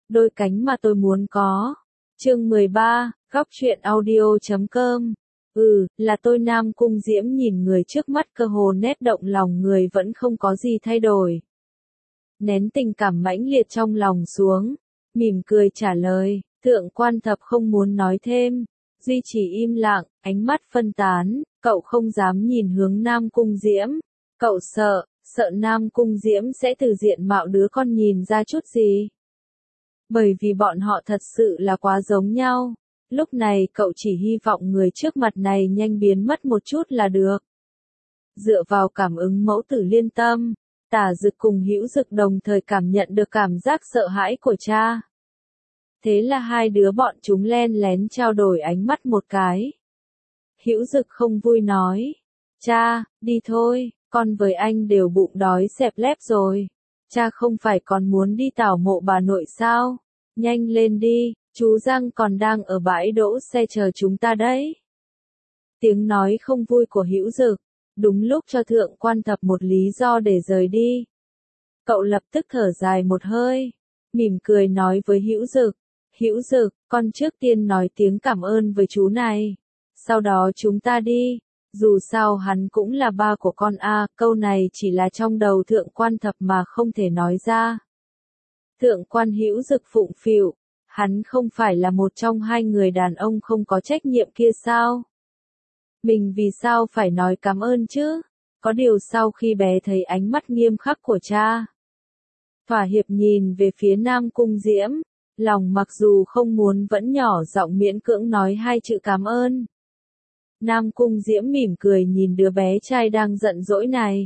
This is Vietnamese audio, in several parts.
đôi cánh mà tôi muốn có. Chương 13, góc truyện audio.com. Là tôi. Nam Cung Diễm nhìn người trước mắt cơ hồ nét động lòng người vẫn không có gì thay đổi. Nén tình cảm mãnh liệt trong lòng xuống, mỉm cười trả lời, Thượng Quan Thập không muốn nói thêm, duy trì im lặng, ánh mắt phân tán, cậu không dám nhìn hướng Nam Cung Diễm, cậu sợ Nam Cung Diễm sẽ từ diện mạo đứa con nhìn ra chút gì. Bởi vì bọn họ thật sự là quá giống nhau, lúc này cậu chỉ hy vọng người trước mặt này nhanh biến mất một chút là được. Dựa vào cảm ứng mẫu tử liên tâm, Tả Dực cùng Hữu Dực đồng thời cảm nhận được cảm giác sợ hãi của cha. Thế là hai đứa bọn chúng len lén trao đổi ánh mắt một cái. Hữu Dực không vui nói, cha, đi thôi, con với anh đều bụng đói xẹp lép rồi. Cha không phải còn muốn đi tảo mộ bà nội sao? Nhanh lên đi, chú Giang còn đang ở bãi đỗ xe chờ chúng ta đấy. Tiếng nói không vui của Hữu Dực, đúng lúc cho Thượng Quan Thập một lý do để rời đi. Cậu lập tức thở dài một hơi, mỉm cười nói với Hữu Dực, Hữu Dực, con trước tiên nói tiếng cảm ơn với chú này. Sau đó chúng ta đi, dù sao hắn cũng là ba của con câu này chỉ là trong đầu Thượng Quan Thập mà không thể nói ra. Thượng Quan Hữu Dực phụng phịu, hắn không phải là một trong hai người đàn ông không có trách nhiệm kia sao? Mình vì sao phải nói cảm ơn chứ? Có điều sau khi bé thấy ánh mắt nghiêm khắc của cha, thỏa hiệp nhìn về phía Nam Cung Diễm, lòng mặc dù không muốn vẫn nhỏ giọng miễn cưỡng nói hai chữ cảm ơn. Nam Cung Diễm mỉm cười nhìn đứa bé trai đang giận dỗi này.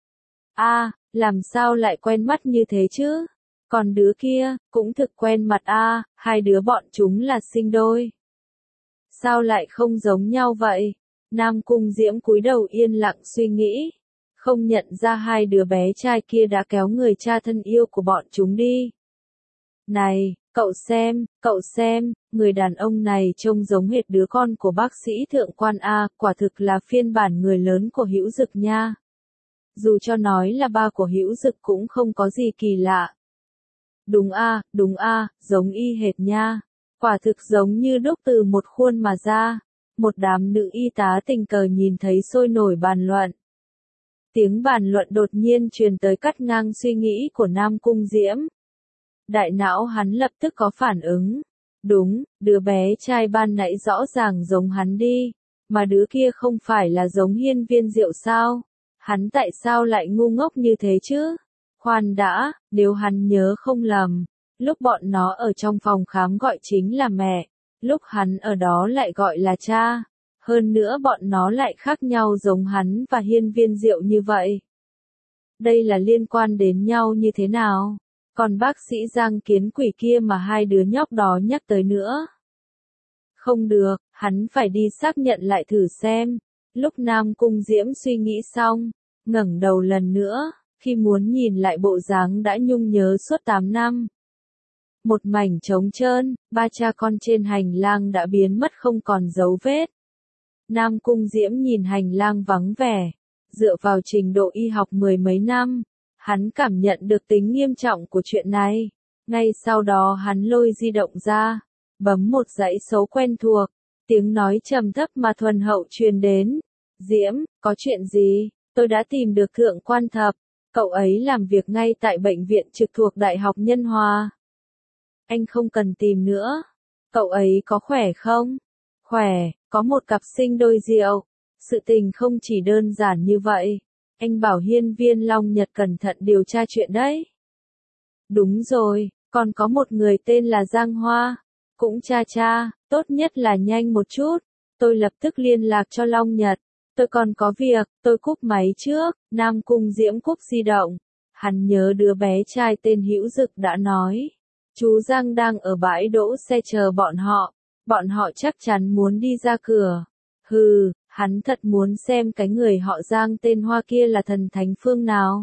Làm sao lại quen mắt như thế chứ? Còn đứa kia, cũng thực quen mặt hai đứa bọn chúng là sinh đôi. Sao lại không giống nhau vậy? Nam Cung Diễm cúi đầu yên lặng suy nghĩ, không nhận ra hai đứa bé trai kia đã kéo người cha thân yêu của bọn chúng đi. Này, cậu xem, người đàn ông này trông giống hệt đứa con của bác sĩ Thượng Quan quả thực là phiên bản người lớn của Hữu Dực nha. Dù cho nói là ba của Hữu Dực cũng không có gì kỳ lạ. Đúng giống y hệt nha. Quả thực giống như đúc từ một khuôn mà ra. Một đám nữ y tá tình cờ nhìn thấy sôi nổi bàn luận. Tiếng bàn luận đột nhiên truyền tới cắt ngang suy nghĩ của Nam Cung Diễm. Đại não hắn lập tức có phản ứng. Đúng, đứa bé trai ban nãy rõ ràng giống hắn đi. Mà đứa kia không phải là giống Hiên Viên Diệu sao? Hắn tại sao lại ngu ngốc như thế chứ? Khoan đã, nếu hắn nhớ không lầm, lúc bọn nó ở trong phòng khám gọi chính là mẹ, lúc hắn ở đó lại gọi là cha. Hơn nữa bọn nó lại khác nhau giống hắn và Hiên Viên Diệu như vậy. Đây là liên quan đến nhau như thế nào? Còn bác sĩ Giang Kiến Quỷ kia mà hai đứa nhóc đó nhắc tới nữa. Không được, hắn phải đi xác nhận lại thử xem. Lúc Nam Cung Diễm suy nghĩ xong, ngẩng đầu lần nữa, khi muốn nhìn lại bộ dáng đã nhung nhớ suốt 8 năm. Một mảnh trống trơn, ba cha con trên hành lang đã biến mất không còn dấu vết. Nam Cung Diễm nhìn hành lang vắng vẻ, dựa vào trình độ y học mười mấy năm, hắn cảm nhận được tính nghiêm trọng của chuyện này. Ngay sau đó hắn lôi di động ra, bấm một dãy số quen thuộc, tiếng nói trầm thấp mà thuần hậu truyền đến. Diễm, có chuyện gì? Tôi đã tìm được Thượng Quan Thập, cậu ấy làm việc ngay tại bệnh viện trực thuộc Đại học Nhân Hòa. Anh không cần tìm nữa. Cậu ấy có khỏe không? Khỏe, có một cặp sinh đôi Diệu. Sự tình không chỉ đơn giản như vậy. Anh bảo Hiên Viên Long Nhật cẩn thận điều tra chuyện đấy. Đúng rồi, còn có một người tên là Giang Hoa. Cũng cha, tốt nhất là nhanh một chút. Tôi lập tức liên lạc cho Long Nhật. Tôi còn có việc, tôi cúp máy trước. Nam Cung Diễm cúp di động. Hắn nhớ đứa bé trai tên Hữu Dực đã nói. Chú Giang đang ở bãi đỗ xe chờ bọn họ chắc chắn muốn đi ra cửa. Hắn thật muốn xem cái người họ Giang tên Hoa kia là thần thánh phương nào.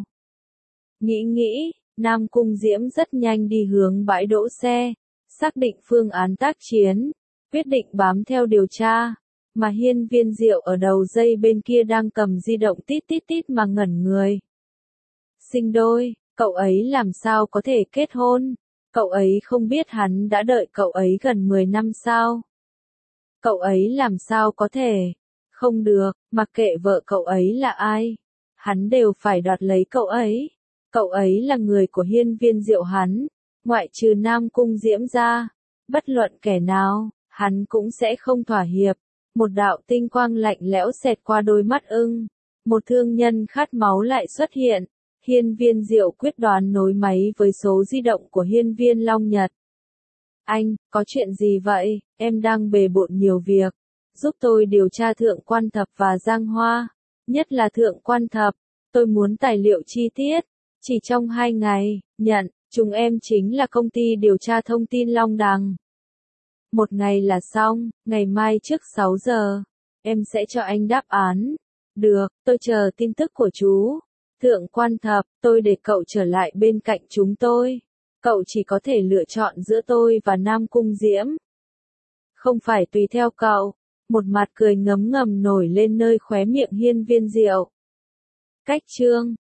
Nghĩ, Nam Cung Diễm rất nhanh đi hướng bãi đỗ xe, xác định phương án tác chiến, quyết định bám theo điều tra, mà Hiên Viên Diệu ở đầu dây bên kia đang cầm di động tít mà ngẩn người. Sinh đôi, cậu ấy làm sao có thể kết hôn? Cậu ấy không biết hắn đã đợi cậu ấy gần 10 năm sao? Cậu ấy làm sao có thể? Không được, mặc kệ vợ cậu ấy là ai. Hắn đều phải đoạt lấy cậu ấy. Cậu ấy là người của hiên viên diệu hắn, ngoại trừ Nam Cung Diễm ra. Bất luận kẻ nào, hắn cũng sẽ không thỏa hiệp. Một đạo tinh quang lạnh lẽo xẹt qua đôi mắt ưng. Một thương nhân khát máu lại xuất hiện. Hiên viên diệu quyết đoán nối máy với số di động của hiên viên Long Nhật. Anh, có chuyện gì vậy? Em đang bề bộn nhiều việc. Giúp tôi điều tra Thượng Quan Thập và Giang Hoa. Nhất là Thượng Quan Thập. Tôi muốn tài liệu chi tiết. Chỉ trong 2 ngày, nhận, chúng em chính là công ty điều tra thông tin Long Đằng. 1 ngày là xong, ngày mai trước 6 giờ. Em sẽ cho anh đáp án. Được, tôi chờ tin tức của chú. Thượng Quan Thập, tôi để cậu trở lại bên cạnh chúng tôi. Cậu chỉ có thể lựa chọn giữa tôi và Nam Cung Diễm. Không phải tùy theo cậu. Một mặt cười ngấm ngầm nổi lên nơi khóe miệng hiên viên diệu. Cách chương